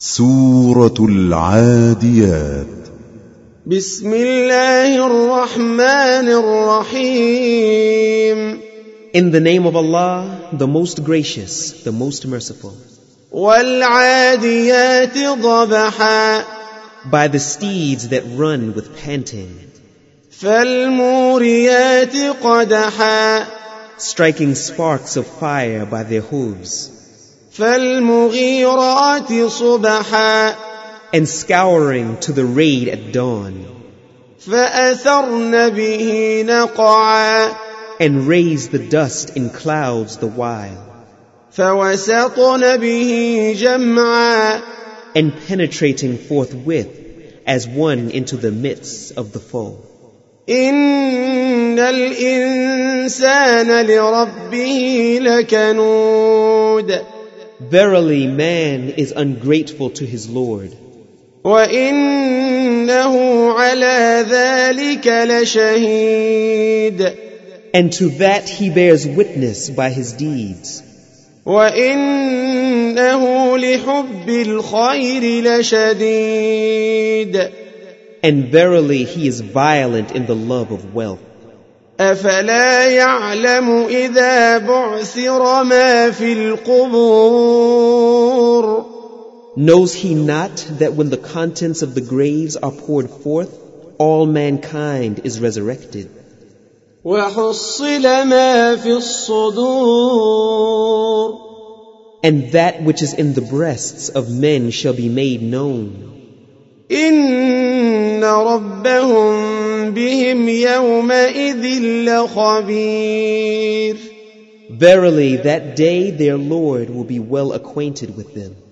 سورة العاديات. بسم الله الرحمن الرحيم. In the name of Allah, the most gracious, the most merciful. والعاديات ضبحا. By the steeds that run with panting. فالموريات قدحا. Striking sparks of fire by their hooves. فالمغيرات صبحا. And scouring to the raid at dawn. فأثرن به نقعا. And raise the dust in clouds the while. فوسطن به جمعا. And penetrating forthwith as one into the midst of the foe. إن الإنسان لربه لكنود. Verily, man is ungrateful to his Lord. وإنه على ذلك لشهيد. And to that he bears witness by his deeds. وإنه لحب الخير لشديد. And verily he is violent in the love of wealth. أفلا يعلم إذا بعثر ما في القبور. Knows he not that when the contents of the graves are poured forth, all mankind is resurrected? وحصل ما في الصدور. And that which is in the breasts of men shall be made known. إن ربهم بهم يومئذ لخبير. Verily, that day their Lord will be well acquainted with them.